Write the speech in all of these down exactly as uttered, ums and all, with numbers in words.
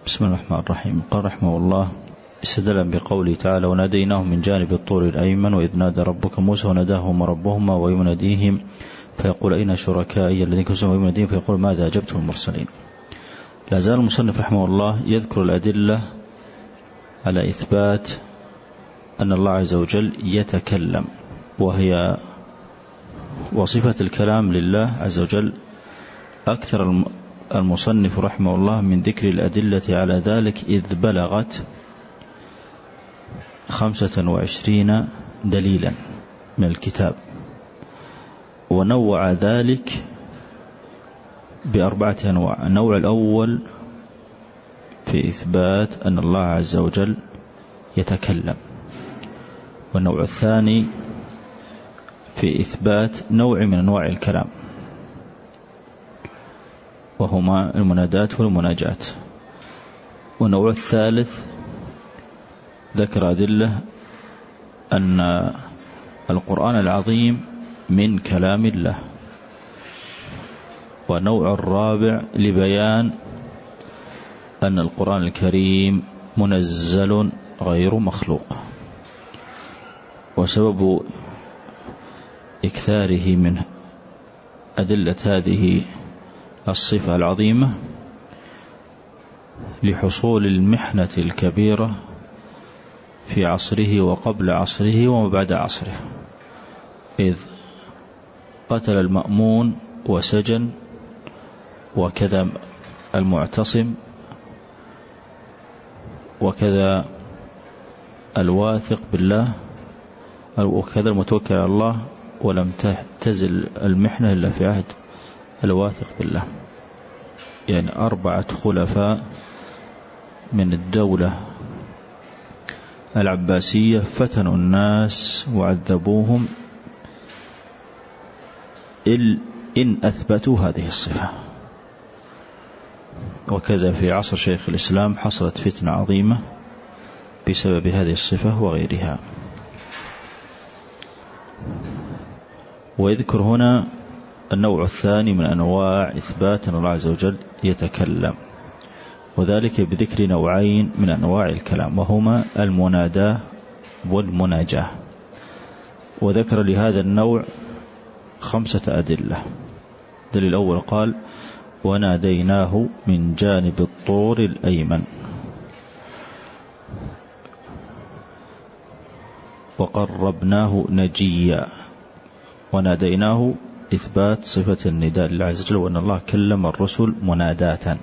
بسم الله الرحمن الرحيم. قال رحمه الله استدل بقوله تعالى وناديناه من جانب الطور الأيمن وإذ نادى ربك موسى وناداهم ربهما ويناديهم فيقول أين شركائي الذين كنتم ويناديهم فيقول ماذا أجبتم المرسلين. لا زال المصنف رحمه الله يذكر الأدلة على إثبات أن الله عز وجل يتكلم، وهي وصفة الكلام لله عز وجل أكثر المصنف رحمه الله من ذكر الأدلة على ذلك إذ بلغت خمسة وعشرين دليلا من الكتاب، ونوع ذلك بأربعة أنواع. النوع الأول في إثبات أن الله عز وجل يتكلم، والنوع الثاني في إثبات نوع من أنواع الكلام وهما المنادات والمناجات، والنوع الثالث ذكر أدلة أن القرآن العظيم من كلام الله، والنوع الرابع لبيان أن القرآن الكريم منزل غير مخلوق. وسبب إكثاره من أدلة هذه الصفة العظيمة لحصول المحنة الكبيرة في عصره وقبل عصره وما بعد عصره، إذ قتل المأمون وسجن، وكذا المعتصم، وكذا الواثق بالله، وكذا المتوكل على الله، ولم تزل المحنة إلا في عهد الواثق بالله. يعني أربعة خلفاء من الدولة العباسية فتنوا الناس وعذبوهم إن أثبتوا هذه الصفة. وكذا في عصر شيخ الإسلام حصلت فتنة عظيمة بسبب هذه الصفة وغيرها. ويذكر هنا النوع الثاني من أنواع إثبات أن الله عز وجل يتكلم، وذلك بذكر نوعين من أنواع الكلام، وهما المناداة والمناجاة. وذكر لهذا النوع خمسة أدلة. الدليل الأول قال وناديناه من جانب الطور الأيمن وقربناه نجيا. وناديناه إثبات صفة النداء لله عز وجل، وأن الله كلم الرسل مناداة.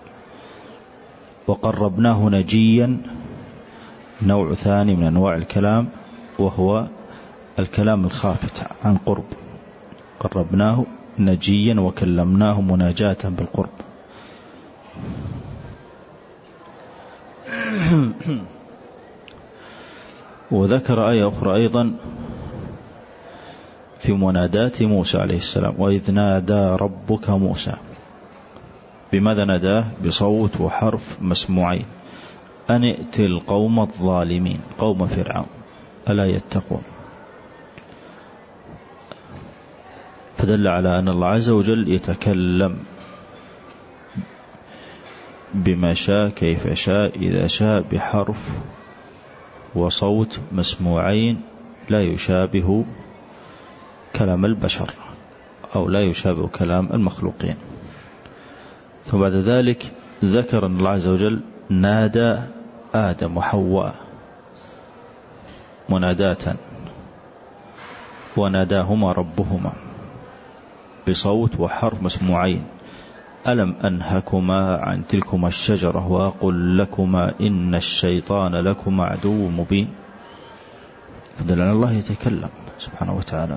وقربناه نجيا نوع ثاني من أنواع الكلام، وهو الكلام الخافت عن قرب. قربناه نجيا وكلمناه مناجاة بالقرب. وذكر آية أخرى أيضا في منادات موسى عليه السلام وإذ نادى ربك موسى. بماذا ناداه؟ بصوت وحرف مسموعين، أن ائت القوم الظالمين قوم فرعون ألا يتقون. فدل على أن الله عز وجل يتكلم بما شاء كيف شاء إذا شاء بحرف وصوت مسموعين لا يشابه كلام البشر أو لا يشابه كلام المخلوقين. ثم بعد ذلك ذكر أن الله عز وجل نادى آدم وحواء مناداة وناداهما ربهما بصوت وحرف مسموعين ألم أنهكما عن تلكما الشجرة وأقل لكما إن الشيطان لكما عدو مبين. فدل على الله يتكلم سبحانه وتعالى،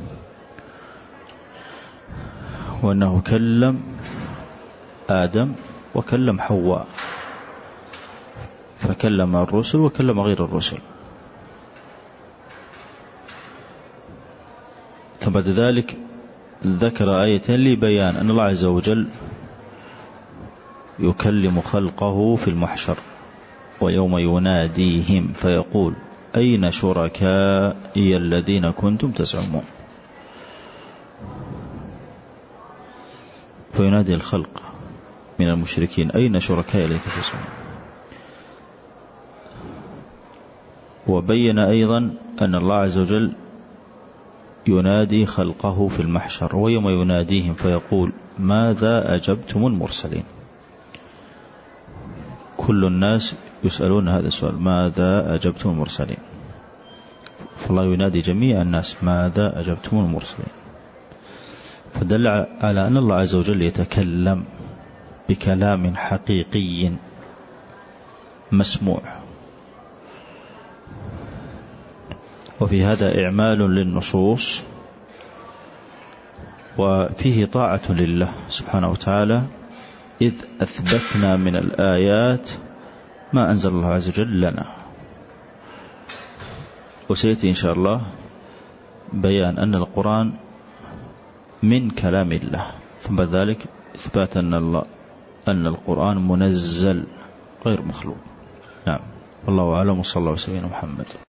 وأنه كلم آدم وكلم حواء، فكلم الرسل وكلم غير الرسل. ثم بعد ذلك ذكر آيتين لبيان أن الله عز وجل يكلم خلقه في المحشر ويوم يناديهم فيقول أين شركائي الذين كنتم تزعمون. فينادي الخلق من المشركين أين شركائي الذين تزعمون. وبين أيضا أن الله عز وجل ينادي خلقه في المحشر، ويوم يناديهم فيقول ماذا أجبتم المرسلين. كل الناس يسألون هذا السؤال، ماذا أجبتم المرسلين، فالله ينادي جميع الناس ماذا أجبتم المرسلين. فدل على أن الله عز وجل يتكلم بكلام حقيقي مسموع، وفي هذا إعمال للنصوص وفيه طاعة لله سبحانه وتعالى، إذ أثبتنا من الآيات ما أنزل الله عز وجل لنا. وسيأتي إن شاء الله بيان أن القرآن من كلام الله، ثم ذلك إثبات أن الله أن القرآن منزل غير مخلوق. نعم، والله أعلم، وصلى الله وسلم على محمد.